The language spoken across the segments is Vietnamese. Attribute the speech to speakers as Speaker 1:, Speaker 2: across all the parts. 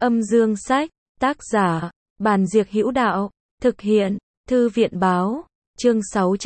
Speaker 1: Âm dương sách, tác giả, Bàn Diệc Hữu Đạo, thực hiện, Thư viện báo, chương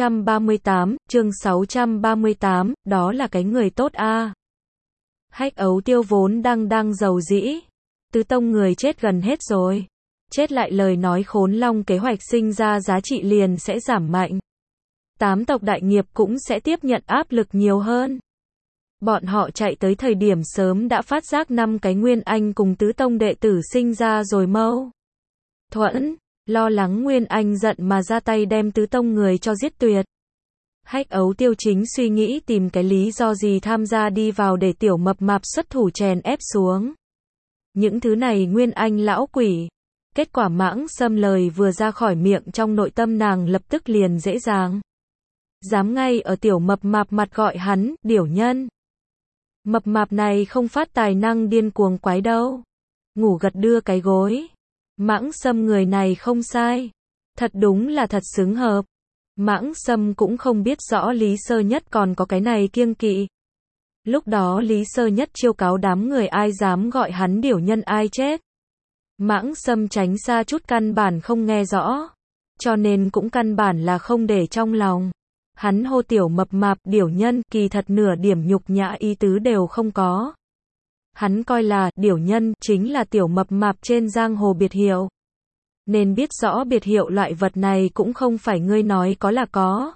Speaker 1: 638, đó là cái người tốt a. Hách Ấu Tiêu vốn đang giàu dĩ, Tứ Tông người chết gần hết rồi. Chết lại lời nói Khốn Long kế hoạch sinh ra giá trị liền sẽ giảm mạnh. Tám tộc đại nghiệp cũng sẽ tiếp nhận áp lực nhiều hơn. Bọn họ chạy tới thời điểm sớm đã phát giác 5 cái Nguyên Anh cùng Tứ Tông đệ tử sinh ra rồi mâu thuẫn, lo lắng Nguyên Anh giận mà ra tay đem Tứ Tông người cho giết tuyệt. Hách Ấu Tiêu chính suy nghĩ tìm cái lý do gì tham gia đi vào để tiểu mập mạp xuất thủ chèn ép xuống. Những thứ này Nguyên Anh lão quỷ. Kết quả Mãng Sâm lời vừa ra khỏi miệng trong nội tâm nàng lập tức liền dễ dàng. Dám ngay ở tiểu mập mạp mặt gọi hắn, điểu nhân. Mập mạp này không phát tài năng điên cuồng quái đâu. Ngủ gật đưa cái gối. Mãng Sâm người này không sai. Thật đúng là thật xứng hợp. Mãng Sâm cũng không biết rõ Lý Sơ Nhất còn có cái này kiêng kỵ. Lúc đó Lý Sơ Nhất chiêu cáo đám người ai dám gọi hắn điểu nhân ai chết. Mãng Sâm tránh xa chút căn bản không nghe rõ. Cho nên cũng căn bản là không để trong lòng. Hắn hô tiểu mập mạp điểu nhân kỳ thật nửa điểm nhục nhã ý tứ đều không có. Hắn coi là điểu nhân chính là tiểu mập mạp trên giang hồ biệt hiệu. Nên biết rõ biệt hiệu loại vật này cũng không phải ngươi nói có là có.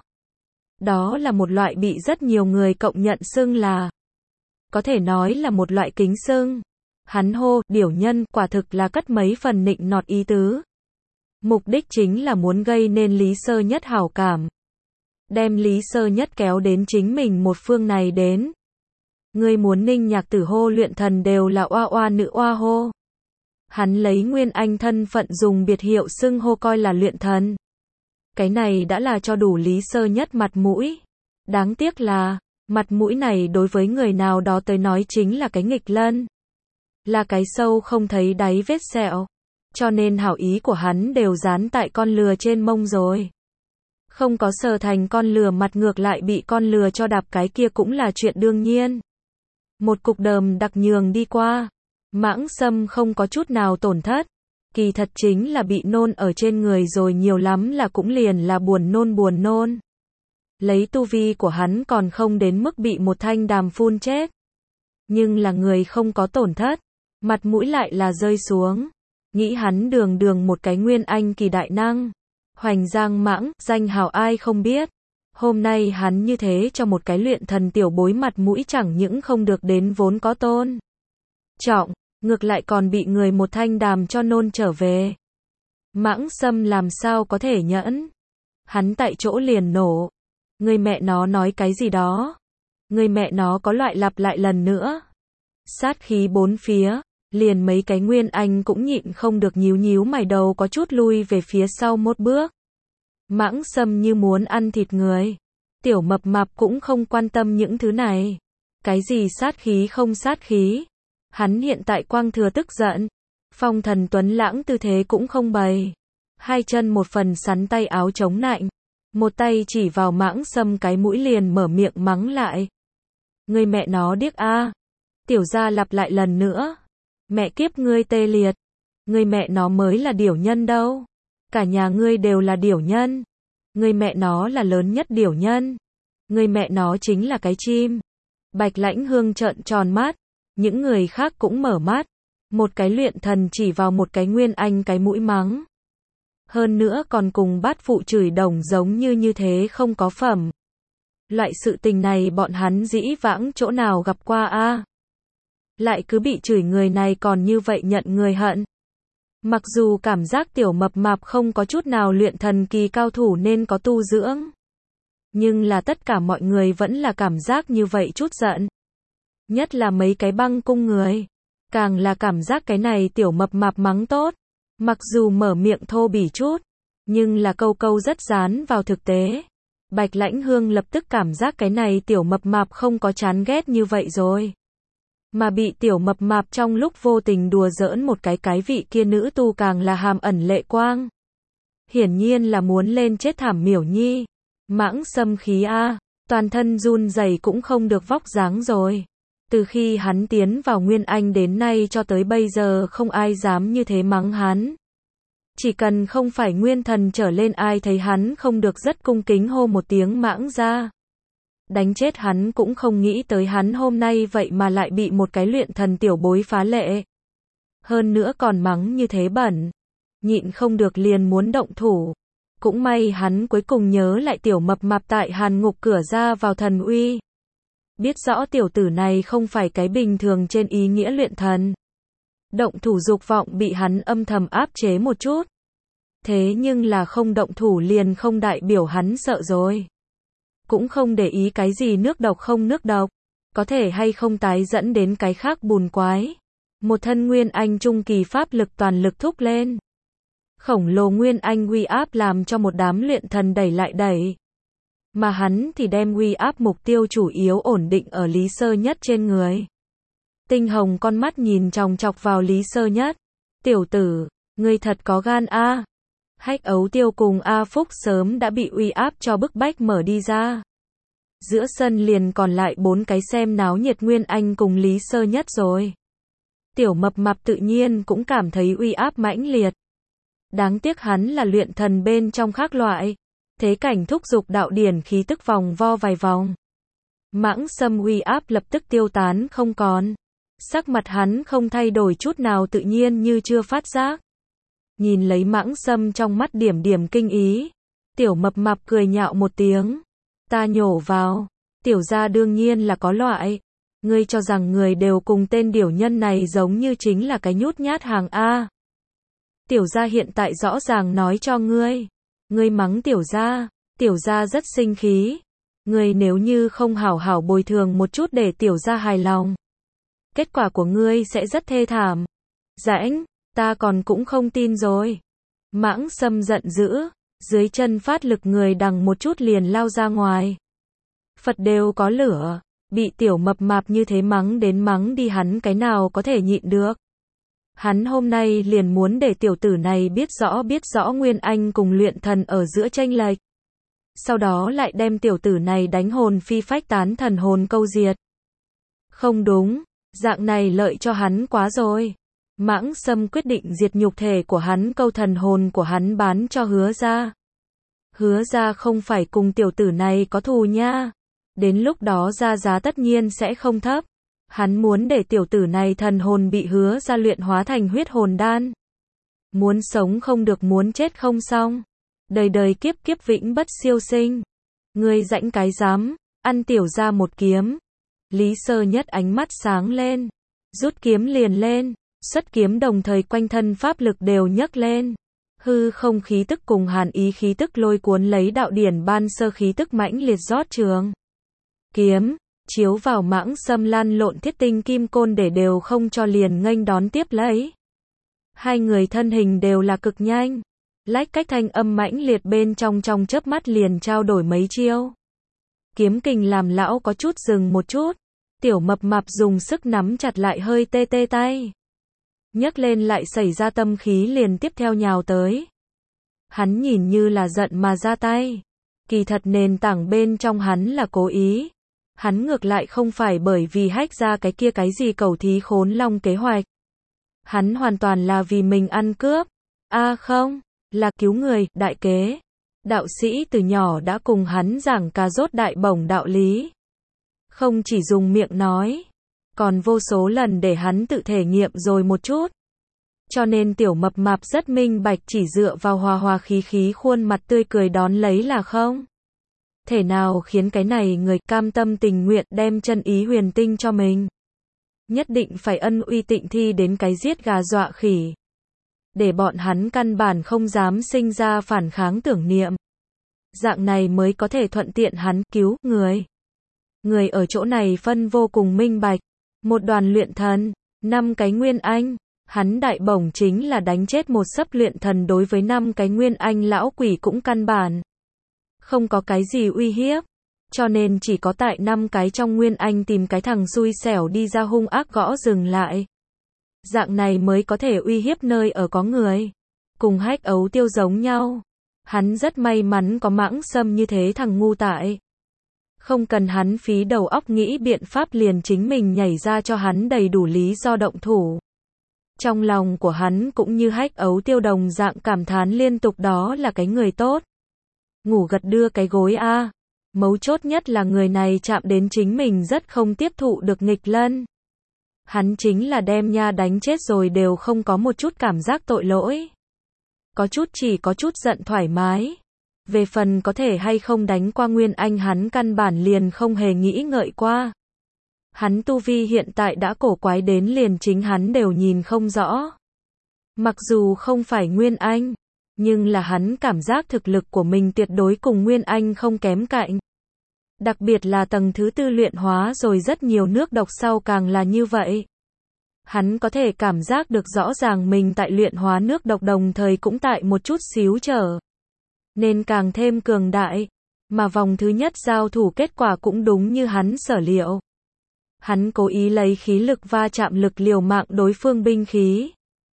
Speaker 1: Đó là một loại bị rất nhiều người cộng nhận xưng là. Có thể nói là một loại kính xưng. Hắn hô điểu nhân quả thực là cất mấy phần nịnh nọt ý tứ. Mục đích chính là muốn gây nên Lý Sơ Nhất hảo cảm. Đem Lý Sơ Nhất kéo đến chính mình một phương này đến. Ngươi muốn Ninh Nhạc Tử hô luyện thần đều là oa oa nữ oa hô. Hắn lấy Nguyên Anh thân phận dùng biệt hiệu xưng hô coi là luyện thần. Cái này đã là cho đủ Lý Sơ Nhất mặt mũi. Đáng tiếc là, mặt mũi này đối với người nào đó tới nói chính là cái nghịch lân. Là cái sâu không thấy đáy vết sẹo. Cho nên hảo ý của hắn đều dán tại con lừa trên mông rồi. Không có sờ thành con lừa mặt ngược lại bị con lừa cho đạp cái kia cũng là chuyện đương nhiên. Một cục đờm đặc nhường đi qua. Mãng Sâm không có chút nào tổn thất. Kỳ thật chính là bị nôn ở trên người rồi nhiều lắm là cũng liền là buồn nôn. Lấy tu vi của hắn còn không đến mức bị một thanh đàm phun chết. Nhưng là người không có tổn thất. Mặt mũi lại là rơi xuống. Nghĩ hắn đường một cái Nguyên Anh kỳ đại năng. Hoành Giang Mãng, danh hào ai không biết. Hôm nay hắn như thế cho một cái luyện thần tiểu bối mặt mũi chẳng những không được đến vốn có tôn trọng, ngược lại còn bị người một thanh đàm cho nôn trở về. Mãng Sâm làm sao có thể nhẫn. Hắn tại chỗ liền nổ. Người mẹ nó nói cái gì đó. Người mẹ nó có loại lặp lại lần nữa. Sát khí bốn phía. Liền mấy cái Nguyên Anh cũng nhịn không được nhíu mày đầu có chút lui về phía sau một bước. Mãng Sâm như muốn ăn thịt người. Tiểu mập mạp cũng không quan tâm những thứ này. Cái gì sát khí không sát khí. Hắn hiện tại quang thừa tức giận. Phong thần tuấn lãng tư thế cũng không bày. Hai chân một phần sắn tay áo chống nạnh. Một tay chỉ vào Mãng Sâm cái mũi liền mở miệng mắng lại. Người mẹ nó điếc a. Tiểu gia lặp lại lần nữa. Mẹ kiếp ngươi tê liệt. Ngươi mẹ nó mới là điểu nhân đâu. Cả nhà ngươi đều là điểu nhân. Ngươi mẹ nó là lớn nhất điểu nhân. Ngươi mẹ nó chính là cái chim. Bạch Lãnh Hương trợn tròn mắt. Những người khác cũng mở mắt. Một cái luyện thần chỉ vào một cái Nguyên Anh cái mũi mắng. Hơn nữa còn cùng bát phụ chửi đồng giống như thế không có phẩm. Loại sự tình này bọn hắn dĩ vãng chỗ nào gặp qua a. Lại cứ bị chửi người này còn như vậy nhận người hận. Mặc dù cảm giác tiểu mập mạp không có chút nào luyện thần kỳ cao thủ nên có tu dưỡng. Nhưng là tất cả mọi người vẫn là cảm giác như vậy chút giận. Nhất là mấy cái băng cung người. Càng là cảm giác cái này tiểu mập mạp mắng tốt. Mặc dù mở miệng thô bỉ chút. Nhưng là câu rất dán vào thực tế. Bạch Lãnh Hương lập tức cảm giác cái này tiểu mập mạp không có chán ghét như vậy rồi. Mà bị tiểu mập mạp trong lúc vô tình đùa giỡn một cái vị kia nữ tu càng là hàm ẩn lệ quang. Hiển nhiên là muốn lên chết thảm miểu nhi. Mãng Sâm khí a. Toàn thân run rẩy cũng không được vóc dáng rồi. Từ khi hắn tiến vào Nguyên Anh đến nay cho tới bây giờ không ai dám như thế mắng hắn. Chỉ cần không phải nguyên thần trở lên ai thấy hắn không được rất cung kính hô một tiếng mãng ra. Đánh chết hắn cũng không nghĩ tới hắn hôm nay vậy mà lại bị một cái luyện thần tiểu bối phá lệ. Hơn nữa còn mắng như thế bẩn. Nhịn không được liền muốn động thủ. Cũng may hắn cuối cùng nhớ lại tiểu mập mạp tại hàn ngục cửa ra vào thần uy. Biết rõ tiểu tử này không phải cái bình thường trên ý nghĩa luyện thần. Động thủ dục vọng bị hắn âm thầm áp chế một chút. Thế nhưng là không động thủ liền không đại biểu hắn sợ rồi. Cũng không để ý cái gì nước độc không nước độc. Có thể hay không tái dẫn đến cái khác bùn quái. Một thân Nguyên Anh trung kỳ pháp lực toàn lực thúc lên. Khổng lồ Nguyên Anh uy áp làm cho một đám luyện thần đẩy lại đẩy. Mà hắn thì đem uy áp mục tiêu chủ yếu ổn định ở Lý Sơ Nhất trên người. Tinh hồng con mắt nhìn chòng chọc vào Lý Sơ Nhất. Tiểu tử, ngươi thật có gan a. Hách Ấu Tiêu cùng A Phúc sớm đã bị uy áp cho bức bách mở đi ra. Giữa sân liền còn lại 4 cái xem náo nhiệt Nguyên Anh cùng Lý Sơ Nhất rồi. Tiểu mập mạp tự nhiên cũng cảm thấy uy áp mãnh liệt. Đáng tiếc hắn là luyện thần bên trong khác loại. Thế cảnh thúc dục đạo điển khí tức vòng vo vài vòng. Mãng Sâm uy áp lập tức tiêu tán không còn. Sắc mặt hắn không thay đổi chút nào tự nhiên như chưa phát giác. Nhìn lấy Mãng Sâm trong mắt điểm điểm kinh ý. Tiểu mập mạp cười nhạo một tiếng. Ta nhổ vào. Tiểu gia đương nhiên là có loại. Ngươi cho rằng người đều cùng tên điểu nhân này giống như chính là cái nhút nhát hàng A. Tiểu gia hiện tại rõ ràng nói cho ngươi. Ngươi mắng tiểu gia rất sinh khí. Ngươi nếu như không hảo hảo bồi thường một chút để tiểu gia hài lòng. Kết quả của ngươi sẽ rất thê thảm. Rãnh, ta còn cũng không tin rồi. Mãng Sâm giận dữ, dưới chân phát lực người đằng một chút liền lao ra ngoài. Phật đều có lửa, bị tiểu mập mạp như thế mắng đến mắng đi hắn cái nào có thể nhịn được. Hắn hôm nay liền muốn để tiểu tử này biết rõ Nguyên Anh cùng luyện thần ở giữa chênh lệch. Sau đó lại đem tiểu tử này đánh hồn phi phách tán thần hồn câu diệt. Không đúng, dạng này lợi cho hắn quá rồi. Mãng Sâm quyết định diệt nhục thể của hắn câu thần hồn của hắn bán cho Hứa gia. Hứa gia không phải cùng tiểu tử này có thù nha. Đến lúc đó ra giá tất nhiên sẽ không thấp. Hắn muốn để tiểu tử này thần hồn bị Hứa gia luyện hóa thành huyết hồn đan. Muốn sống không được muốn chết không xong. Đời đời kiếp kiếp vĩnh bất siêu sinh. Ngươi rãnh cái dám, ăn tiểu gia một kiếm. Lý Sơ Nhất ánh mắt sáng lên. Rút kiếm liền lên. Xuất kiếm đồng thời quanh thân pháp lực đều nhấc lên. Hư không khí tức cùng hàn ý khí tức lôi cuốn lấy đạo điển ban sơ khí tức mãnh liệt rót trường. Kiếm, chiếu vào Mãng Sâm lan lộn thiết tinh kim côn để đều không cho liền nghênh đón tiếp lấy. Hai người thân hình đều là cực nhanh. Lách cách thanh âm mãnh liệt bên trong chớp mắt liền trao đổi mấy chiêu. Kiếm kình làm lão có chút dừng một chút. Tiểu mập mạp dùng sức nắm chặt lại hơi tê tê tay. Nhấc lên lại xảy ra tâm khí liền tiếp theo nhào tới. Hắn nhìn như là giận mà ra tay. Kỳ thật nền tảng bên trong hắn là cố ý. Hắn ngược lại không phải bởi vì hách ra cái kia cái gì cầu thí khốn long kế hoạch. Hắn hoàn toàn là vì mình ăn cướp. Không, là cứu người, đại kế. Đạo sĩ từ nhỏ đã cùng hắn giảng cà rốt đại bổng đạo lý. Không chỉ dùng miệng nói. Còn vô số lần để hắn tự thể nghiệm rồi một chút. Cho nên tiểu mập mạp rất minh bạch chỉ dựa vào hòa hòa khí khí khuôn mặt tươi cười đón lấy là không. Thể nào khiến cái này người cam tâm tình nguyện đem chân ý huyền tinh cho mình. Nhất định phải ân uy tịnh thi đến cái giết gà dọa khỉ. Để bọn hắn căn bản không dám sinh ra phản kháng tưởng niệm. Dạng này mới có thể thuận tiện hắn cứu người. Người ở chỗ này phân vô cùng minh bạch. Một đoàn luyện thần, 5 cái Nguyên Anh, hắn đại bổng chính là đánh chết một sấp luyện thần đối với 5 cái Nguyên Anh lão quỷ cũng căn bản. Không có cái gì uy hiếp, cho nên chỉ có tại 5 cái trong Nguyên Anh tìm cái thằng xui xẻo đi ra hung ác gõ dừng lại. Dạng này mới có thể uy hiếp nơi ở có người. Cùng Hách Ấu Tiêu giống nhau. Hắn rất may mắn có Mãng Sâm như thế thằng ngu tại. Không cần hắn phí đầu óc nghĩ biện pháp liền chính mình nhảy ra cho hắn đầy đủ lý do động thủ. Trong lòng của hắn cũng như Hách Ấu Tiêu đồng dạng cảm thán liên tục đó là cái người tốt. Ngủ gật đưa cái gối a. Mấu chốt nhất là người này chạm đến chính mình rất không tiếp thụ được nghịch lân. Hắn chính là đem nha đánh chết rồi đều không có một chút cảm giác tội lỗi. Chỉ có chút giận thoải mái. Về phần có thể hay không đánh qua Nguyên Anh hắn căn bản liền không hề nghĩ ngợi qua. Hắn tu vi hiện tại đã cổ quái đến liền chính hắn đều nhìn không rõ. Mặc dù không phải Nguyên Anh, nhưng là hắn cảm giác thực lực của mình tuyệt đối cùng Nguyên Anh không kém cạnh. Đặc biệt là tầng thứ tư luyện hóa rồi rất nhiều nước độc sau càng là như vậy. Hắn có thể cảm giác được rõ ràng mình tại luyện hóa nước độc đồng thời cũng tại một chút xíu trở nên càng thêm cường đại. Mà vòng thứ nhất giao thủ kết quả cũng đúng như hắn sở liệu. Hắn cố ý lấy khí lực va chạm lực liều mạng đối phương binh khí.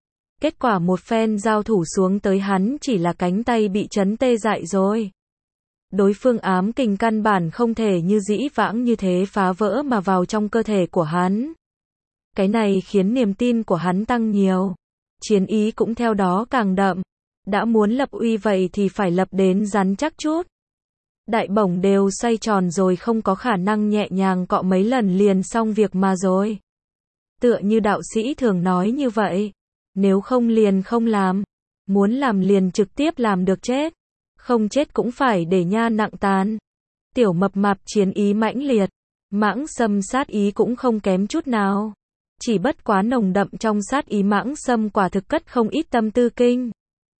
Speaker 1: Kết quả một phen giao thủ xuống tới hắn chỉ là cánh tay bị chấn tê dại rồi. Đối phương ám kình căn bản không thể như dĩ vãng như thế phá vỡ mà vào trong cơ thể của hắn. Cái này khiến niềm tin của hắn tăng nhiều. Chiến ý cũng theo đó càng đậm. Đã muốn lập uy vậy thì phải lập đến rắn chắc chút. Đại bổng đều xoay tròn rồi không có khả năng nhẹ nhàng cọ mấy lần liền xong việc mà rồi. Tựa như đạo sĩ thường nói như vậy. Nếu không liền không làm. Muốn làm liền trực tiếp làm được chết. Không chết cũng phải để nha nặng tán. Tiểu mập mạp chiến ý mãnh liệt. Mãng Sâm sát ý cũng không kém chút nào. Chỉ bất quá nồng đậm trong sát ý Mãng Sâm quả thực cất không ít tâm tư kinh.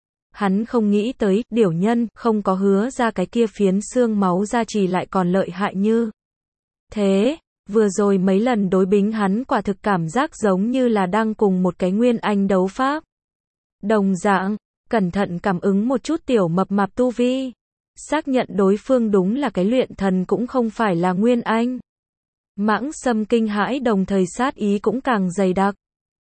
Speaker 1: Hắn không nghĩ tới, điểu nhân, không có hứa ra cái kia phiến xương máu ra chỉ lại còn lợi hại như thế. Vừa rồi mấy lần đối bính hắn quả thực cảm giác giống như là đang cùng một cái Nguyên Anh đấu pháp. Đồng dạng, cẩn thận cảm ứng một chút tiểu mập mạp tu vi. Xác nhận đối phương đúng là cái luyện thần cũng không phải là Nguyên Anh. Mãng Sâm kinh hãi đồng thời sát ý cũng càng dày đặc.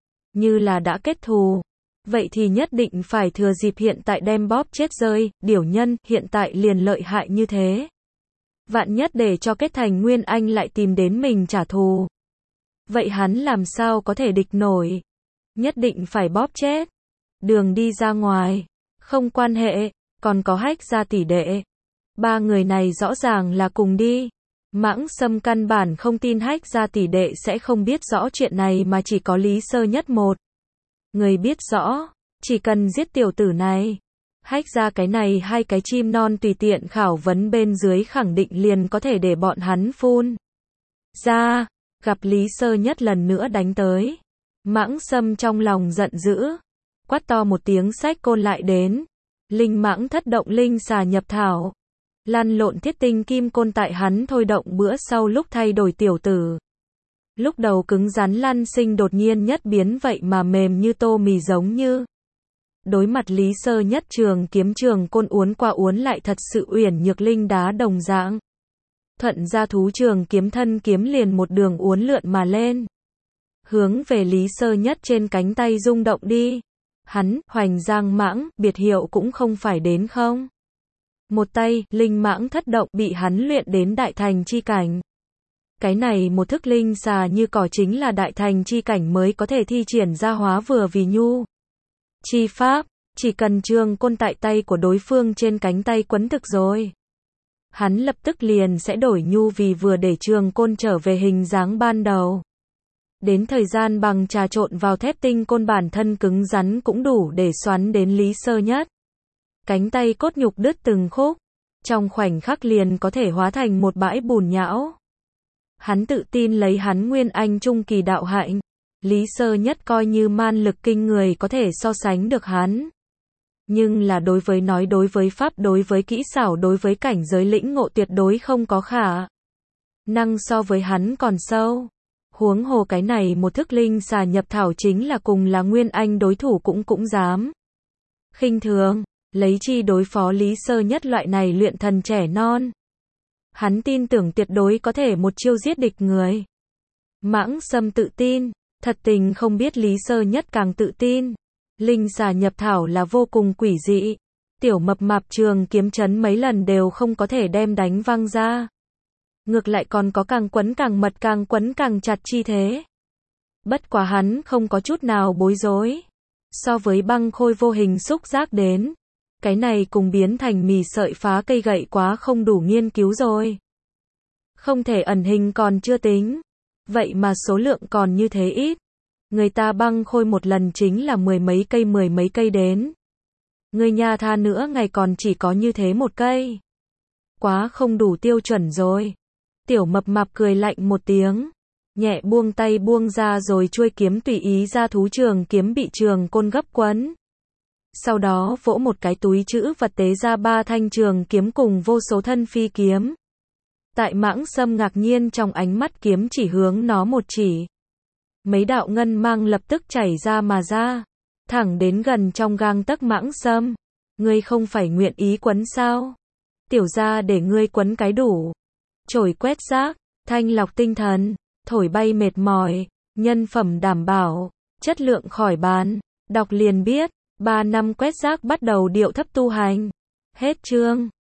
Speaker 1: Như là đã kết thù. Vậy thì nhất định phải thừa dịp hiện tại đem bóp chết rơi, điểu nhân, hiện tại liền lợi hại như thế. Vạn nhất để cho kết thành Nguyên Anh lại tìm đến mình trả thù. Vậy hắn làm sao có thể địch nổi? Nhất định phải bóp chết. Đường đi ra ngoài. Không quan hệ, còn có Hách gia tỷ đệ. Ba người này rõ ràng là cùng đi. Mãng Sâm căn bản không tin Hách gia tỷ đệ sẽ không biết rõ chuyện này mà chỉ có Lý Sơ Nhất một người biết rõ, chỉ cần giết tiểu tử này. Hách gia cái này hai cái chim non tùy tiện khảo vấn bên dưới khẳng định liền có thể để bọn hắn phun ra. Gặp Lý Sơ Nhất lần nữa đánh tới. Mãng Sâm trong lòng giận dữ. Quát to một tiếng xách côn lại đến. Linh mãng thất động linh xà nhập thảo. Lăn lộn thiết tinh kim côn tại hắn thôi động bữa sau lúc thay đổi tiểu tử. Lúc đầu cứng rắn lăn sinh đột nhiên nhất biến vậy mà mềm như tô mì giống như. Đối mặt Lý Sơ Nhất trường kiếm trường côn uốn qua uốn lại thật sự uyển nhược linh đá đồng dạng. Thuận ra thú trường kiếm thân kiếm liền một đường uốn lượn mà lên. Hướng về Lý Sơ Nhất trên cánh tay rung động đi. Hắn, Hoành Giang Mãng, biệt hiệu cũng không phải đến không. Một tay, linh mãng thất động bị hắn luyện đến đại thành chi cảnh. Cái này một thức linh xà như cỏ chính là đại thành chi cảnh mới có thể thi triển ra hóa vừa vì nhu. Chi pháp, chỉ cần trường côn tại tay của đối phương trên cánh tay quấn thực rồi. Hắn lập tức liền sẽ đổi nhu vì vừa để trường côn trở về hình dáng ban đầu. Đến thời gian bằng trà trộn vào thép tinh côn bản thân cứng rắn cũng đủ để xoắn đến Lý Sơ Nhất. Cánh tay cốt nhục đứt từng khúc. Trong khoảnh khắc liền có thể hóa thành một bãi bùn nhão. Hắn tự tin lấy hắn Nguyên Anh trung kỳ đạo hạnh. Lý Sơ Nhất coi như man lực kinh người có thể so sánh được hắn. Nhưng là đối với pháp đối với kỹ xảo đối với cảnh giới lĩnh ngộ tuyệt đối không có khả năng so với hắn còn sâu. Huống hồ cái này một thức linh xà nhập thảo chính là cùng là Nguyên Anh đối thủ cũng dám khinh thường, lấy chi đối phó Lý Sơ Nhất loại này luyện thần trẻ non. Hắn tin tưởng tuyệt đối có thể một chiêu giết địch người. Mãng Sâm tự tin, thật tình không biết Lý Sơ Nhất càng tự tin. Linh xà nhập thảo là vô cùng quỷ dị. Tiểu mập mạp trường kiếm chấn mấy lần đều không có thể đem đánh văng ra. Ngược lại còn có càng quấn càng mật càng quấn càng chặt chi thế. Bất quá hắn không có chút nào bối rối. So với băng khôi vô hình xúc giác đến, cái này cùng biến thành mì sợi phá cây gậy quá không đủ nghiên cứu rồi. Không thể ẩn hình còn chưa tính, vậy mà số lượng còn như thế ít. Người ta băng khôi một lần chính là mười mấy cây đến. Người nhà tha nữa ngày còn chỉ có như thế một cây. Quá không đủ tiêu chuẩn rồi. Tiểu mập mạp cười lạnh một tiếng, nhẹ buông tay buông ra rồi chuôi kiếm tùy ý ra thú trường kiếm bị trường côn gấp quấn. Sau đó vỗ một cái túi trữ vật tế ra 3 thanh trường kiếm cùng vô số thân phi kiếm. Tại Mãng Sâm ngạc nhiên trong ánh mắt kiếm chỉ hướng nó một chỉ. Mấy đạo ngân mang lập tức chảy ra mà ra, thẳng đến gần trong gang tấc Mãng Sâm. Ngươi không phải nguyện ý quấn sao? Tiểu gia để ngươi quấn cái đủ. Chổi quét rác, thanh lọc tinh thần, thổi bay mệt mỏi, nhân phẩm đảm bảo, chất lượng khỏi bàn. Đọc liền biết, 3 năm quét rác bắt đầu điệu thấp tu hành. Hết chương.